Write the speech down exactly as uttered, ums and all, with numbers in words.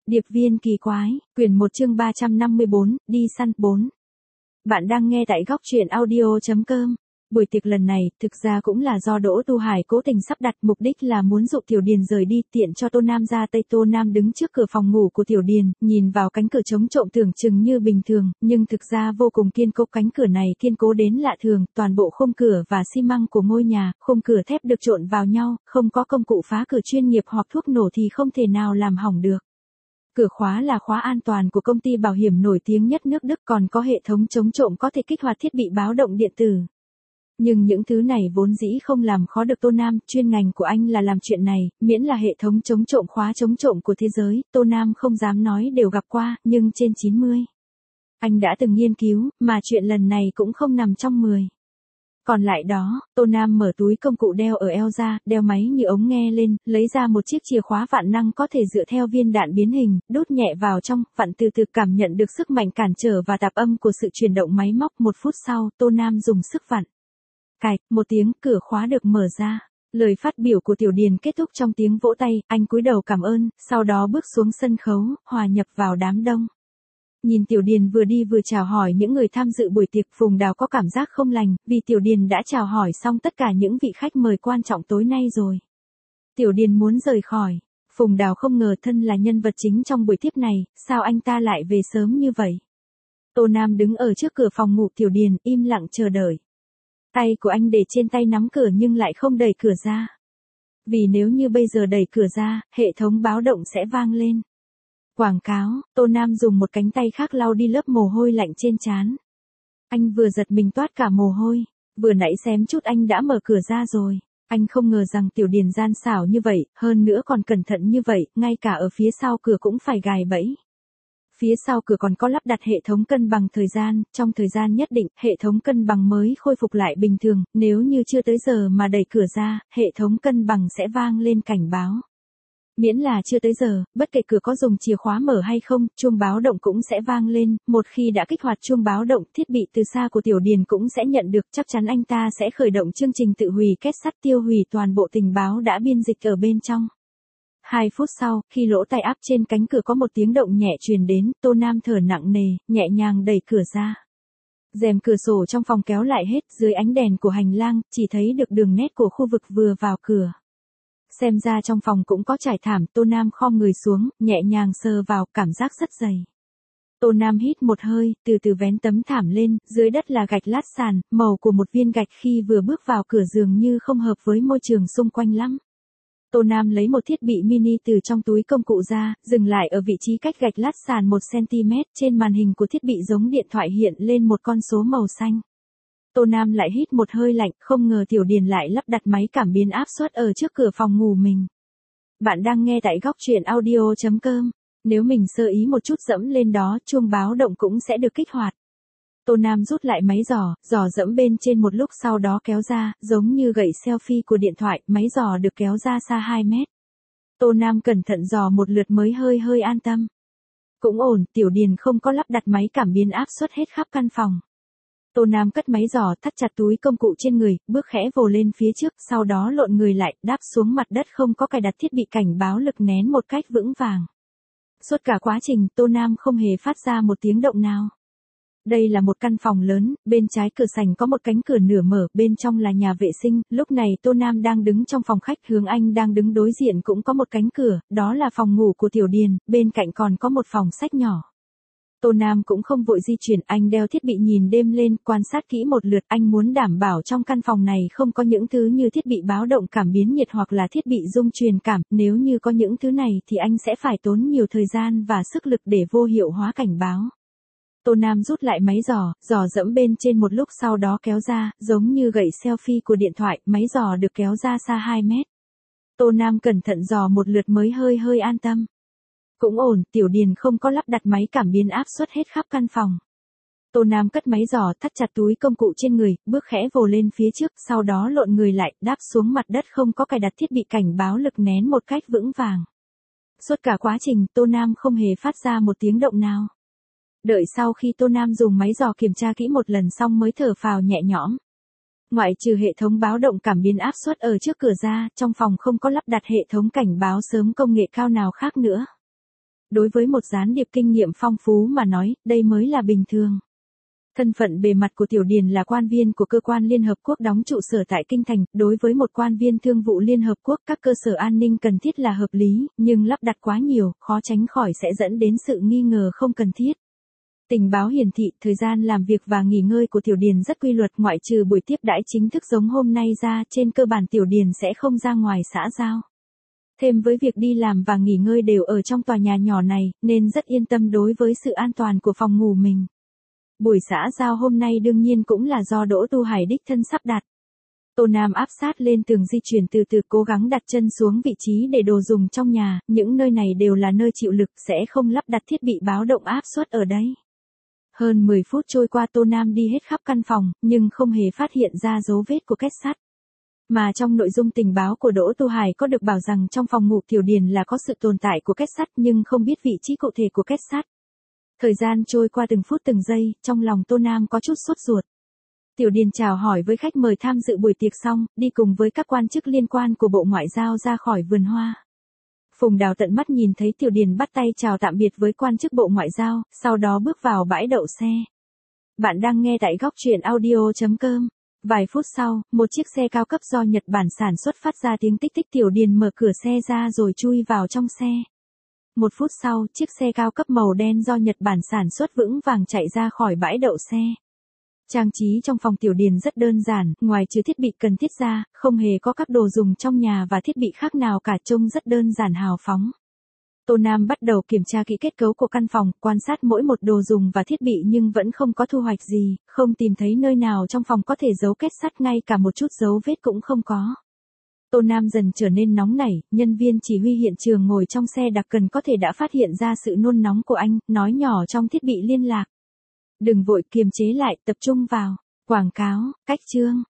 Điệp viên kỳ quái, quyển một chương ba trăm năm mươi bốn, đi săn bốn. Bạn đang nghe tại góc truyện audio chấm com. Buổi tiệc lần này, thực ra cũng là do Đỗ Tu Hải cố tình sắp đặt, mục đích là muốn dụ Tiểu Điền rời đi, tiện cho Tô Nam ra tay. Tô Nam đứng trước cửa phòng ngủ của Tiểu Điền, nhìn vào cánh cửa chống trộm tưởng chừng như bình thường, nhưng thực ra vô cùng kiên cố. Cánh cửa này kiên cố đến lạ thường, toàn bộ khung cửa và xi măng của ngôi nhà, khung cửa thép được trộn vào nhau, không có công cụ phá cửa chuyên nghiệp hoặc thuốc nổ thì không thể nào làm hỏng được. Cửa khóa là khóa an toàn của công ty bảo hiểm nổi tiếng nhất nước Đức, còn có hệ thống chống trộm có thể kích hoạt thiết bị báo động điện tử. Nhưng những thứ này vốn dĩ không làm khó được Tô Nam, chuyên ngành của anh là làm chuyện này, miễn là hệ thống chống trộm khóa chống trộm của thế giới, Tô Nam không dám nói đều gặp qua, nhưng trên chín mươi. Anh đã từng nghiên cứu, mà chuyện lần này cũng không nằm trong mười. Còn lại đó, Tô Nam mở túi công cụ đeo ở eo ra, đeo máy như ống nghe lên, lấy ra một chiếc chìa khóa vạn năng có thể dựa theo viên đạn biến hình, đút nhẹ vào trong, vặn từ từ, cảm nhận được sức mạnh cản trở và tạp âm của sự chuyển động máy móc. Một phút sau, Tô Nam dùng sức vặn. Cạch, một tiếng, cửa khóa được mở ra. Lời phát biểu của Tiểu Điền kết thúc trong tiếng vỗ tay, anh cúi đầu cảm ơn, sau đó bước xuống sân khấu, hòa nhập vào đám đông. Nhìn Tiểu Điền vừa đi vừa chào hỏi những người tham dự buổi tiệc, Phùng Đào có cảm giác không lành, vì Tiểu Điền đã chào hỏi xong tất cả những vị khách mời quan trọng tối nay rồi. Tiểu Điền muốn rời khỏi. Phùng Đào không ngờ thân là nhân vật chính trong buổi tiếp này, sao anh ta lại về sớm như vậy? Tô Nam đứng ở trước cửa phòng ngủ Tiểu Điền, im lặng chờ đợi. Tay của anh để trên tay nắm cửa nhưng lại không đẩy cửa ra. Vì nếu như bây giờ đẩy cửa ra, hệ thống báo động sẽ vang lên. Quảng cáo. Tô Nam dùng một cánh tay khác lau đi lớp mồ hôi lạnh trên trán. Anh vừa giật mình toát cả mồ hôi, vừa nãy xém chút anh đã mở cửa ra rồi. Anh không ngờ rằng Tiểu Điền gian xảo như vậy, hơn nữa còn cẩn thận như vậy, ngay cả ở phía sau cửa cũng phải gài bẫy. Phía sau cửa còn có lắp đặt hệ thống cân bằng thời gian, trong thời gian nhất định, hệ thống cân bằng mới khôi phục lại bình thường, nếu như chưa tới giờ mà đẩy cửa ra, hệ thống cân bằng sẽ vang lên cảnh báo. Miễn là chưa tới giờ, bất kể cửa có dùng chìa khóa mở hay không, chuông báo động cũng sẽ vang lên, một khi đã kích hoạt chuông báo động, thiết bị từ xa của Tiểu Điền cũng sẽ nhận được, chắc chắn anh ta sẽ khởi động chương trình tự hủy kết sắt tiêu hủy toàn bộ tình báo đã biên dịch ở bên trong. Hai phút sau, khi lỗ tai áp trên cánh cửa có một tiếng động nhẹ truyền đến, Tô Nam thở nặng nề, nhẹ nhàng đẩy cửa ra. Rèm cửa sổ trong phòng kéo lại hết, dưới ánh đèn của hành lang, chỉ thấy được đường nét của khu vực vừa vào cửa. Xem ra trong phòng cũng có trải thảm, Tô Nam khom người xuống, nhẹ nhàng sờ vào, cảm giác rất dày. Tô Nam hít một hơi, từ từ vén tấm thảm lên, dưới đất là gạch lát sàn, màu của một viên gạch khi vừa bước vào cửa dường như không hợp với môi trường xung quanh lắm. Tô Nam lấy một thiết bị mini từ trong túi công cụ ra, dừng lại ở vị trí cách gạch lát sàn một xăng-ti-mét, trên màn hình của thiết bị giống điện thoại hiện lên một con số màu xanh. Tô Nam lại hít một hơi lạnh, không ngờ Tiểu Điền lại lắp đặt máy cảm biến áp suất ở trước cửa phòng ngủ mình. Bạn đang nghe tại góc truyện audio chấm com. Nếu mình sơ ý một chút dẫm lên đó, chuông báo động cũng sẽ được kích hoạt. Tô Nam rút lại máy giò, giò dẫm bên trên một lúc sau đó kéo ra, giống như gậy selfie của điện thoại, máy giò được kéo ra xa hai mét. Tô Nam cẩn thận giò một lượt mới hơi hơi an tâm. Cũng ổn, Tiểu Điền không có lắp đặt máy cảm biến áp suất hết khắp căn phòng. Tô Nam cất máy giò, thắt chặt túi công cụ trên người, bước khẽ vồ lên phía trước, sau đó lộn người lại, đáp xuống mặt đất, không có cài đặt thiết bị cảnh báo lực nén một cách vững vàng. Suốt cả quá trình, Tô Nam không hề phát ra một tiếng động nào. Đây là một căn phòng lớn, bên trái cửa sảnh có một cánh cửa nửa mở, bên trong là nhà vệ sinh, lúc này Tô Nam đang đứng trong phòng khách, hướng anh đang đứng đối diện cũng có một cánh cửa, đó là phòng ngủ của Tiểu Điền, bên cạnh còn có một phòng sách nhỏ. Tô Nam cũng không vội di chuyển, anh đeo thiết bị nhìn đêm lên, quan sát kỹ một lượt, anh muốn đảm bảo trong căn phòng này không có những thứ như thiết bị báo động cảm biến nhiệt hoặc là thiết bị rung truyền cảm, nếu như có những thứ này thì anh sẽ phải tốn nhiều thời gian và sức lực để vô hiệu hóa cảnh báo. Tô Nam rút lại máy giò, giò dẫm bên trên một lúc sau đó kéo ra, giống như gậy selfie của điện thoại, máy giò được kéo ra xa hai mét. Tô Nam cẩn thận giò một lượt mới hơi hơi an tâm. Cũng ổn, Tiểu Điền không có lắp đặt máy cảm biến áp suất hết khắp căn phòng. Tô Nam cất máy giò, thắt chặt túi công cụ trên người, bước khẽ vồ lên phía trước, sau đó lộn người lại, đáp xuống mặt đất, không có cài đặt thiết bị cảnh báo lực nén một cách vững vàng. Suốt cả quá trình, Tô Nam không hề phát ra một tiếng động nào. Đợi sau khi Tô Nam dùng máy giò kiểm tra kỹ một lần xong mới thở phào nhẹ nhõm. Ngoại trừ hệ thống báo động cảm biến áp suất ở trước cửa ra, trong phòng không có lắp đặt hệ thống cảnh báo sớm công nghệ cao nào khác nữa. Đối với một gián điệp kinh nghiệm phong phú mà nói, đây mới là bình thường. Thân phận bề mặt của Tiểu Điền là quan viên của cơ quan Liên Hợp Quốc đóng trụ sở tại Kinh Thành, đối với một quan viên thương vụ Liên Hợp Quốc các cơ sở an ninh cần thiết là hợp lý, nhưng lắp đặt quá nhiều, khó tránh khỏi sẽ dẫn đến sự nghi ngờ không cần thiết. Tình báo hiển thị, thời gian làm việc và nghỉ ngơi của Tiểu Điền rất quy luật, ngoại trừ buổi tiếp đãi chính thức giống hôm nay ra, trên cơ bản Tiểu Điền sẽ không ra ngoài xã giao. Thêm với việc đi làm và nghỉ ngơi đều ở trong tòa nhà nhỏ này, nên rất yên tâm đối với sự an toàn của phòng ngủ mình. Buổi xã giao hôm nay đương nhiên cũng là do Đỗ Tu Hải đích thân sắp đặt. Tô Nam áp sát lên tường di chuyển từ từ, cố gắng đặt chân xuống vị trí để đồ dùng trong nhà, những nơi này đều là nơi chịu lực, sẽ không lắp đặt thiết bị báo động áp suất ở đấy. Hơn mười phút trôi qua, Tô Nam đi hết khắp căn phòng, nhưng không hề phát hiện ra dấu vết của kết sắt. Mà trong nội dung tình báo của Đỗ Tu Hải có được bảo rằng trong phòng ngủ Tiểu Điền là có sự tồn tại của kết sắt, nhưng không biết vị trí cụ thể của kết sắt. Thời gian trôi qua từng phút từng giây, trong lòng Tô Nam có chút sốt ruột. Tiểu Điền chào hỏi với khách mời tham dự buổi tiệc xong, đi cùng với các quan chức liên quan của Bộ Ngoại giao ra khỏi vườn hoa. Phùng Đào tận mắt nhìn thấy Tiểu Điền bắt tay chào tạm biệt với quan chức Bộ Ngoại giao, sau đó bước vào bãi đậu xe. Bạn đang nghe tại góc truyện audio chấm com. Vài phút sau, một chiếc xe cao cấp do Nhật Bản sản xuất phát ra tiếng tích tích. Tiểu Điền mở cửa xe ra rồi chui vào trong xe. Một phút sau, chiếc xe cao cấp màu đen do Nhật Bản sản xuất vững vàng chạy ra khỏi bãi đậu xe. Trang trí trong phòng Tiểu Điền rất đơn giản, ngoài trừ thiết bị cần thiết ra, không hề có các đồ dùng trong nhà và thiết bị khác nào cả, trông rất đơn giản hào phóng. Tô Nam bắt đầu kiểm tra kỹ kết cấu của căn phòng, quan sát mỗi một đồ dùng và thiết bị nhưng vẫn không có thu hoạch gì, không tìm thấy nơi nào trong phòng có thể giấu kết sắt, ngay cả một chút dấu vết cũng không có. Tô Nam dần trở nên nóng nảy, nhân viên chỉ huy hiện trường ngồi trong xe đặc cần có thể đã phát hiện ra sự nôn nóng của anh, nói nhỏ trong thiết bị liên lạc. Đừng vội, kiềm chế lại, tập trung vào. Quảng cáo, cách chương,